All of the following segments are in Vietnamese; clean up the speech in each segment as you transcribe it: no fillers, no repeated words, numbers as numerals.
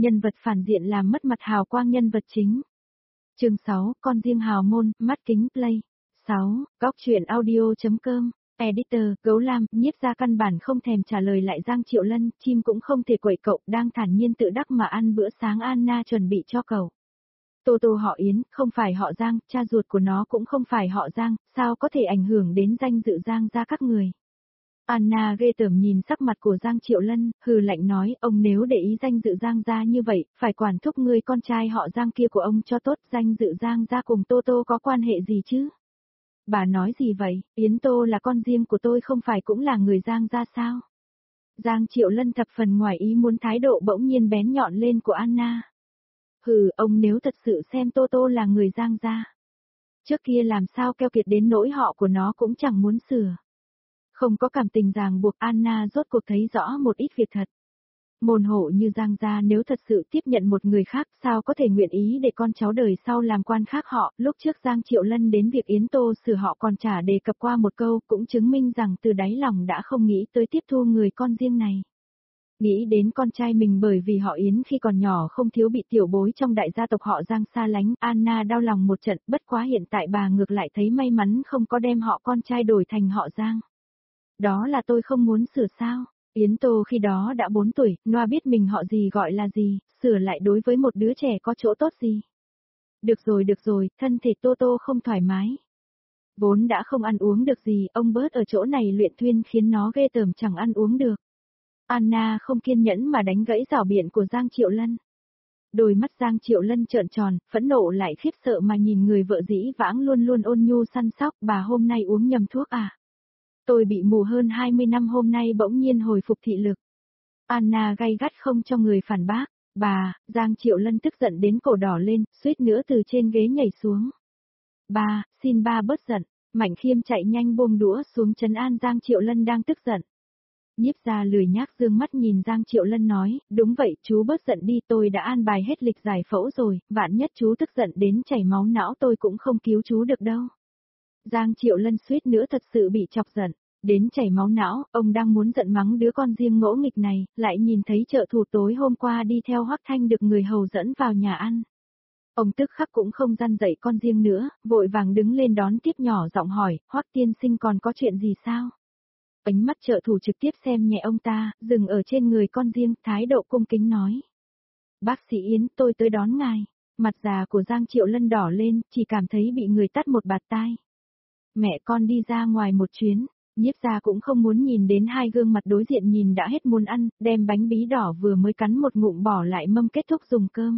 nhân vật phản diện làm mất mặt hào quang nhân vật chính. Chương 6, con riêng hào môn, mắt kính play. 6, góc truyện audio.com. Editor, Gấu Lam, Nhiếp Gia căn bản không thèm trả lời lại Giang Triệu Lân, chim cũng không thể quậy cậu, đang thản nhiên tự đắc mà ăn bữa sáng Anna chuẩn bị cho cậu. Tô Tô họ Yến, không phải họ Giang, cha ruột của nó cũng không phải họ Giang, sao có thể ảnh hưởng đến danh dự Giang gia các người. Anna ghê tởm nhìn sắc mặt của Giang Triệu Lân, hừ lạnh nói, ông nếu để ý danh dự Giang gia như vậy, phải quản thúc người con trai họ Giang kia của ông cho tốt, danh dự Giang gia cùng Tô Tô có quan hệ gì chứ? Bà nói gì vậy, Yến Tô là con riêng của tôi không phải cũng là người Giang gia sao? Giang Triệu Lân thập phần ngoài ý muốn thái độ bỗng nhiên bén nhọn lên của Anna. Hừ, ông nếu thật sự xem Tô Tô là người Giang gia. Trước kia làm sao keo kiệt đến nỗi họ của nó cũng chẳng muốn sửa. Không có cảm tình ràng buộc Anna rốt cuộc thấy rõ một ít việc thật. Môn hộ như Giang gia nếu thật sự tiếp nhận một người khác sao có thể nguyện ý để con cháu đời sau làm quan khác họ. Lúc trước Giang Triệu Lân đến việc Yến Tô sửa họ còn chả đề cập qua một câu cũng chứng minh rằng từ đáy lòng đã không nghĩ tới tiếp thu người con riêng này. Nghĩ đến con trai mình bởi vì họ Yến khi còn nhỏ không thiếu bị tiểu bối trong đại gia tộc họ Giang xa lánh, Anna đau lòng một trận, bất quá hiện tại bà ngược lại thấy may mắn không có đem họ con trai đổi thành họ Giang. Đó là tôi không muốn sửa sao? Yến Tô khi đó đã 4 tuổi, Noa biết mình họ gì gọi là gì, sửa lại đối với một đứa trẻ có chỗ tốt gì. Được rồi, thân thể Tô Tô không thoải mái. Vốn đã không ăn uống được gì, ông bớt ở chỗ này luyện thuyên khiến nó ghê tởm chẳng ăn uống được. Anna không kiên nhẫn mà đánh gãy rảo biện của Giang Triệu Lân. Đôi mắt Giang Triệu Lân trợn tròn, phẫn nộ lại khiếp sợ mà nhìn người vợ dĩ vãng luôn luôn ôn nhu săn sóc, bà hôm nay uống nhầm thuốc à? Tôi bị mù hơn 20 năm hôm nay bỗng nhiên hồi phục thị lực. Anna gay gắt không cho người phản bác. Bà, Giang Triệu Lân tức giận đến cổ đỏ lên, suýt nữa từ trên ghế nhảy xuống. Ba, xin ba bớt giận. Mạnh Khiêm chạy nhanh buông đũa xuống trấn an Giang Triệu Lân đang tức giận. Nhiếp Gia lười nhác dương mắt nhìn Giang Triệu Lân nói, đúng vậy chú bớt giận đi, tôi đã an bài hết lịch giải phẫu rồi, vạn nhất chú tức giận đến chảy máu não tôi cũng không cứu chú được đâu. Giang Triệu Lân suýt nữa thật sự bị chọc giận, đến chảy máu não, ông đang muốn giận mắng đứa con riêng ngỗ nghịch này, lại nhìn thấy trợ thủ tối hôm qua đi theo Hoắc Thanh được người hầu dẫn vào nhà ăn. Ông tức khắc cũng không răn dạy con riêng nữa, vội vàng đứng lên đón tiếp nhỏ giọng hỏi, Hoắc tiên sinh còn có chuyện gì sao? Ánh mắt trợ thủ trực tiếp xem nhẹ ông ta, dừng ở trên người con riêng, thái độ cung kính nói. Bác sĩ Yến, tôi tới đón ngài. Mặt già của Giang Triệu Lân đỏ lên, chỉ cảm thấy bị người tát một bạt tai. Mẹ con đi ra ngoài một chuyến, Nhiếp Gia cũng không muốn nhìn đến hai gương mặt đối diện nhìn đã hết muốn ăn, đem bánh bí đỏ vừa mới cắn một ngụm bỏ lại mâm kết thúc dùng cơm.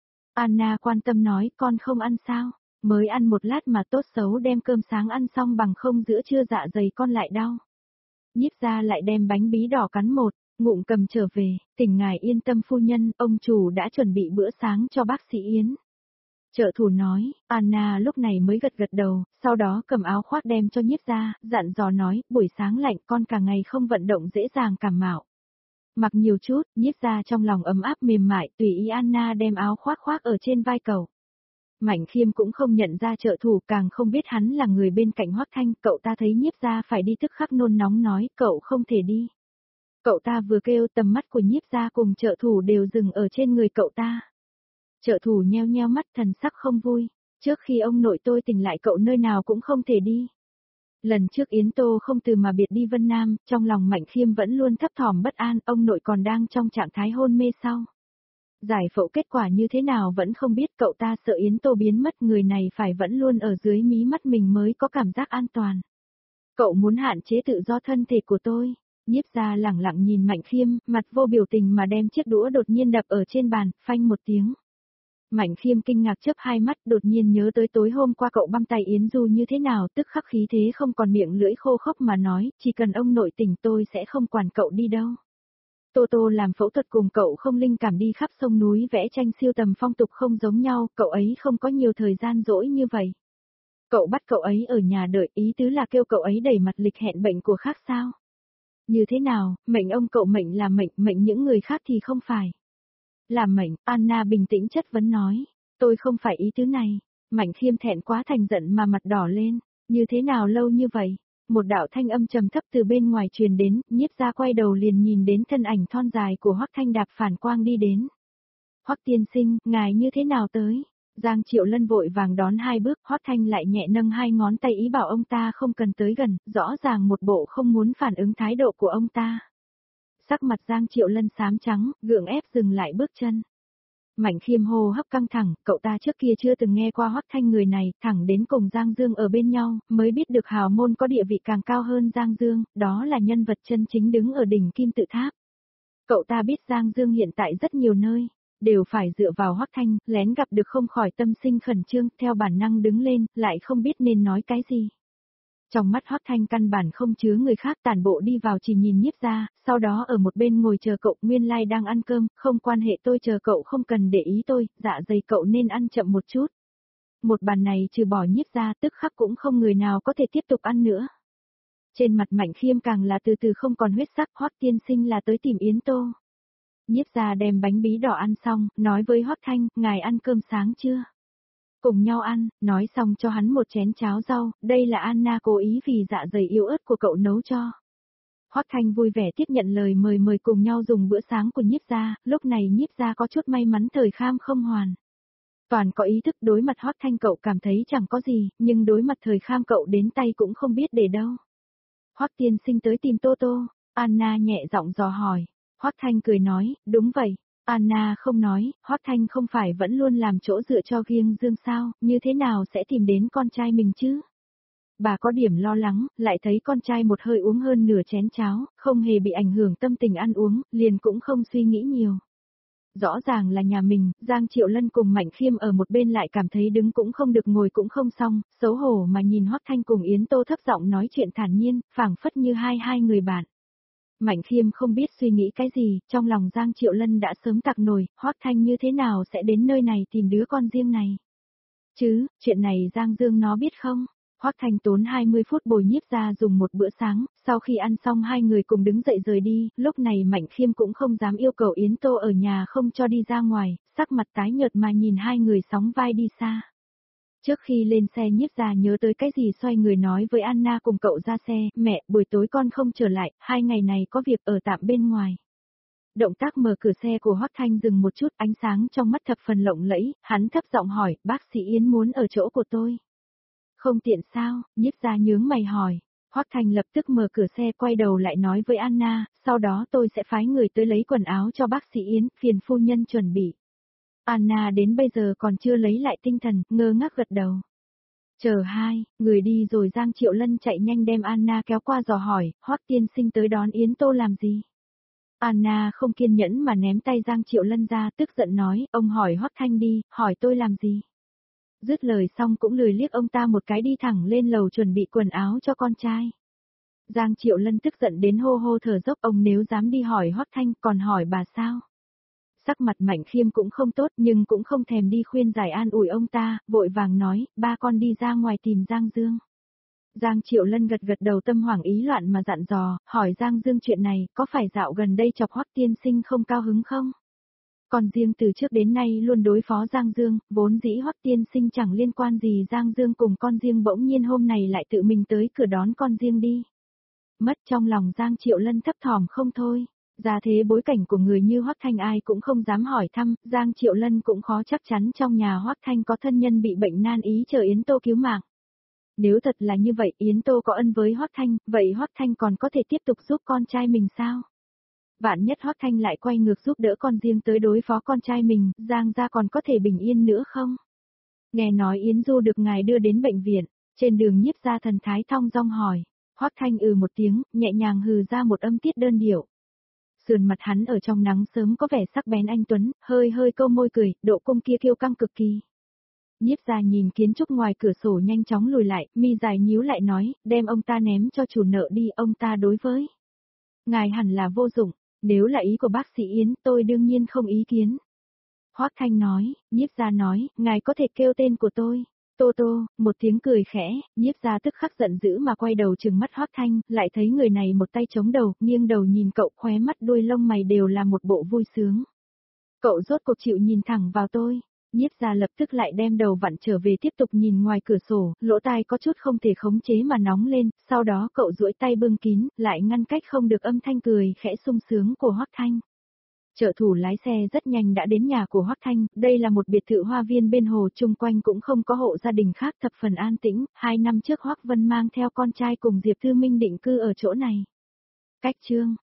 Anna quan tâm nói, con không ăn sao? Mới ăn một lát mà tốt xấu đem cơm sáng ăn xong bằng không giữa trưa dạ dày con lại đau. Nhiếp Gia lại đem bánh bí đỏ cắn một ngụm cầm trở về, tỉnh ngài yên tâm phu nhân, ông chủ đã chuẩn bị bữa sáng cho bác sĩ Yến. Trợ thủ nói, Anna lúc này mới gật gật đầu, sau đó cầm áo khoác đem cho Nhiếp Gia, dặn dò nói, buổi sáng lạnh con cả ngày không vận động dễ dàng cảm mạo. Mặc nhiều chút, Nhiếp Gia trong lòng ấm áp mềm mại, tùy ý Anna đem áo khoác khoác ở trên vai cậu. Mạnh Khiêm cũng không nhận ra trợ thủ, càng không biết hắn là người bên cạnh Hoắc Thanh, cậu ta thấy Nhiếp Gia phải đi tức khắc nôn nóng nói, cậu không thể đi. Cậu ta vừa kêu tầm mắt của Nhiếp Gia cùng trợ thủ đều dừng ở trên người cậu ta. Trợ thủ nheo nheo mắt thần sắc không vui, trước khi ông nội tôi tỉnh lại cậu nơi nào cũng không thể đi. Lần trước Yến Tô không từ mà biệt đi Vân Nam, trong lòng Mạnh Khiêm vẫn luôn thấp thỏm bất an, ông nội còn đang trong trạng thái hôn mê sau. Giải phẫu kết quả như thế nào vẫn không biết, cậu ta sợ Yến Tô biến mất, người này phải vẫn luôn ở dưới mí mắt mình mới có cảm giác an toàn. Cậu muốn hạn chế tự do thân thể của tôi. Nhiếp Gia lẳng lặng nhìn Mạnh Khiêm, mặt vô biểu tình mà đem chiếc đũa đột nhiên đập ở trên bàn, phanh một tiếng. Mạnh Khiêm kinh ngạc chớp hai mắt, đột nhiên nhớ tới tối hôm qua cậu băm tay Yến Du như thế nào, tức khắc khí thế không còn miệng lưỡi khô khốc mà nói, chỉ cần ông nội tỉnh tôi sẽ không quản cậu đi đâu. Tô Tô làm phẫu thuật cùng cậu không linh cảm đi khắp sông núi vẽ tranh siêu tầm phong tục không giống nhau, cậu ấy không có nhiều thời gian rỗi như vậy. Cậu bắt cậu ấy ở nhà đợi, ý tứ là kêu cậu ấy đẩy mặt lịch hẹn bệnh của khác sao? Như thế nào, mệnh ông cậu mệnh là mệnh, mệnh những người khác thì không phải. Làm mệnh, Anna bình tĩnh chất vấn nói, tôi không phải ý tứ này. Mạnh Khiêm thẹn quá thành giận mà mặt đỏ lên, như thế nào lâu như vậy? Một đạo thanh âm trầm thấp từ bên ngoài truyền đến, Nhiếp Gia quay đầu liền nhìn đến thân ảnh thon dài của Hoắc Thanh đạp phản quang đi đến. Hoắc tiên sinh, ngài như thế nào tới? Giang Triệu Lân vội vàng đón hai bước, Hoắc Thanh lại nhẹ nâng hai ngón tay ý bảo ông ta không cần tới gần, rõ ràng một bộ không muốn phản ứng thái độ của ông ta. Sắc mặt Giang Triệu Lân xám trắng, gượng ép dừng lại bước chân. Mạnh Khiêm hô hấp căng thẳng, cậu ta trước kia chưa từng nghe qua Hoắc Thanh người này, thẳng đến cùng Giang Dương ở bên nhau, mới biết được hào môn có địa vị càng cao hơn Giang Dương, đó là nhân vật chân chính đứng ở đỉnh kim tự tháp. Cậu ta biết Giang Dương hiện tại rất nhiều nơi, đều phải dựa vào Hoắc Thanh, lén gặp được không khỏi tâm sinh khẩn trương, theo bản năng đứng lên, lại không biết nên nói cái gì. Trong mắt Hoắc Thanh căn bản không chứa người khác, tản bộ đi vào chỉ nhìn Nhiếp Gia, sau đó ở một bên ngồi chờ cậu, nguyên lai đang ăn cơm, không quan hệ, tôi chờ cậu không cần để ý tôi, dạ dày cậu nên ăn chậm một chút. Một bàn này trừ bỏ Nhiếp Gia tức khắc cũng không người nào có thể tiếp tục ăn nữa. Trên mặt Mạnh Khiêm càng là từ từ không còn huyết sắc, Hoắc tiên sinh là tới tìm Yến Tô. Nhiếp Gia đem bánh bí đỏ ăn xong, nói với Hoắc Thanh, ngài ăn cơm sáng chưa? Cùng nhau ăn, nói xong cho hắn một chén cháo rau, đây là Anna cố ý vì dạ dày yếu ớt của cậu nấu cho. Hoắc Thanh vui vẻ tiếp nhận lời mời cùng nhau dùng bữa sáng của Nhiếp Gia, lúc này Nhiếp Gia có chút may mắn thời kham không hoàn. Toàn có ý thức đối mặt Hoắc Thanh cậu cảm thấy chẳng có gì, nhưng đối mặt thời kham cậu đến tay cũng không biết để đâu. Hoắc tiên sinh tới tìm Tô Tô, Anna nhẹ giọng dò hỏi. Hoắc Thanh cười nói, đúng vậy. Anna không nói, Hoắc Thanh không phải vẫn luôn làm chỗ dựa cho Kiêng Dương sao, như thế nào sẽ tìm đến con trai mình chứ? Bà có điểm lo lắng, lại thấy con trai một hơi uống hơn nửa chén cháo, không hề bị ảnh hưởng tâm tình ăn uống, liền cũng không suy nghĩ nhiều. Rõ ràng là nhà mình, Giang Triệu Lân cùng Mạnh Khiêm ở một bên lại cảm thấy đứng cũng không được ngồi cũng không xong, xấu hổ mà nhìn Hoắc Thanh cùng Yến Tô thấp giọng nói chuyện thản nhiên, phảng phất như hai người bạn. Mạnh Khiêm không biết suy nghĩ cái gì, trong lòng Giang Triệu Lân đã sớm tạc nổi, Hoắc Thanh như thế nào sẽ đến nơi này tìm đứa con riêng này. Chứ, chuyện này Giang Dương nó biết không? Hoắc Thanh tốn 20 phút bồi Nhiếp Gia dùng một bữa sáng, sau khi ăn xong hai người cùng đứng dậy rời đi, lúc này Mạnh Khiêm cũng không dám yêu cầu Yến Tô ở nhà không cho đi ra ngoài, sắc mặt tái nhợt mà nhìn hai người sóng vai đi xa. Trước khi lên xe Nhiếp Gia nhớ tới cái gì xoay người nói với Anna cùng cậu ra xe, mẹ, buổi tối con không trở lại, 2 ngày này có việc ở tạm bên ngoài. Động tác mở cửa xe của Hoắc Thanh dừng một chút, ánh sáng trong mắt thập phần lộng lẫy, hắn thấp giọng hỏi, bác sĩ Yến muốn ở chỗ của tôi. Không tiện sao, Nhiếp Gia nhướng mày hỏi. Hoắc Thanh lập tức mở cửa xe quay đầu lại nói với Anna, sau đó tôi sẽ phái người tới lấy quần áo cho bác sĩ Yến, phiền phu nhân chuẩn bị. Anna đến bây giờ còn chưa lấy lại tinh thần, ngơ ngác gật đầu. Chờ hai, người đi rồi Giang Triệu Lân chạy nhanh đem Anna kéo qua dò hỏi, Hoắc tiên sinh tới đón Yến Tô làm gì? Anna không kiên nhẫn mà ném tay Giang Triệu Lân ra, tức giận nói, ông hỏi Hoắc Thanh đi, hỏi tôi làm gì? Dứt lời xong cũng lười liếc ông ta một cái đi thẳng lên lầu chuẩn bị quần áo cho con trai. Giang Triệu Lân tức giận đến hô hô thở dốc, ông nếu dám đi hỏi Hoắc Thanh còn hỏi bà sao? Sắc mặt Mạnh Khiêm cũng không tốt nhưng cũng không thèm đi khuyên giải an ủi ông ta, vội vàng nói, ba con đi ra ngoài tìm Giang Dương. Giang Triệu Lân gật gật đầu tâm hoảng ý loạn mà dặn dò, hỏi Giang Dương chuyện này, có phải dạo gần đây chọc Hoắc tiên sinh không cao hứng không? Còn riêng từ trước đến nay luôn đối phó Giang Dương, vốn dĩ Hoắc tiên sinh chẳng liên quan gì Giang Dương cùng con riêng bỗng nhiên hôm này lại tự mình tới cửa đón con riêng đi. Mất trong lòng Giang Triệu Lân thấp thỏm không thôi. Ra thế bối cảnh của người như Hoắc Thanh ai cũng không dám hỏi thăm, Giang Triệu Lân cũng khó chắc chắn trong nhà Hoắc Thanh có thân nhân bị bệnh nan ý chờ Yến Tô cứu mạng. Nếu thật là như vậy Yến Tô có ân với Hoắc Thanh, vậy Hoắc Thanh còn có thể tiếp tục giúp con trai mình sao? Vạn nhất Hoắc Thanh lại quay ngược giúp đỡ con riêng tới đối phó con trai mình, Giang gia còn có thể bình yên nữa không? Nghe nói Yến Du được ngài đưa đến bệnh viện, trên đường Nhiếp Gia thần thái thong dong hỏi. Hoắc Thanh một tiếng, nhẹ nhàng hừ ra một âm tiết đơn điệu. Sườn mặt hắn ở trong nắng sớm có vẻ sắc bén anh tuấn, hơi câu môi cười, độ cung kia kiêu căng cực kỳ. Nhiếp Gia nhìn kiến trúc ngoài cửa sổ nhanh chóng lùi lại, mi dài nhíu lại nói, đem ông ta ném cho chủ nợ đi, ông ta đối với ngài hẳn là vô dụng, nếu là ý của bác sĩ Yến, tôi đương nhiên không ý kiến. Hoắc Thanh nói, Nhiếp Gia nói, ngài có thể kêu tên của tôi. Tô Tô, một tiếng cười khẽ, Nhiếp Gia tức khắc giận dữ mà quay đầu trừng mắt Hoắc Thanh, lại thấy người này một tay chống đầu, nghiêng đầu nhìn cậu, khóe mắt đuôi lông mày đều là một bộ vui sướng. Cậu rốt cuộc chịu nhìn thẳng vào tôi. Nhiếp Gia lập tức lại đem đầu vặn trở về tiếp tục nhìn ngoài cửa sổ, lỗ tai có chút không thể khống chế mà nóng lên, sau đó cậu duỗi tay bưng kín, lại ngăn cách không được âm thanh cười khẽ sung sướng của Hoắc Thanh. Trợ thủ lái xe rất nhanh đã đến nhà của Hoắc Thanh, đây là một biệt thự hoa viên bên hồ, chung quanh cũng không có hộ gia đình khác, thập phần an tĩnh, 2 năm trước Hoắc Vân mang theo con trai cùng Diệp Thư Minh định cư ở chỗ này. Cách chương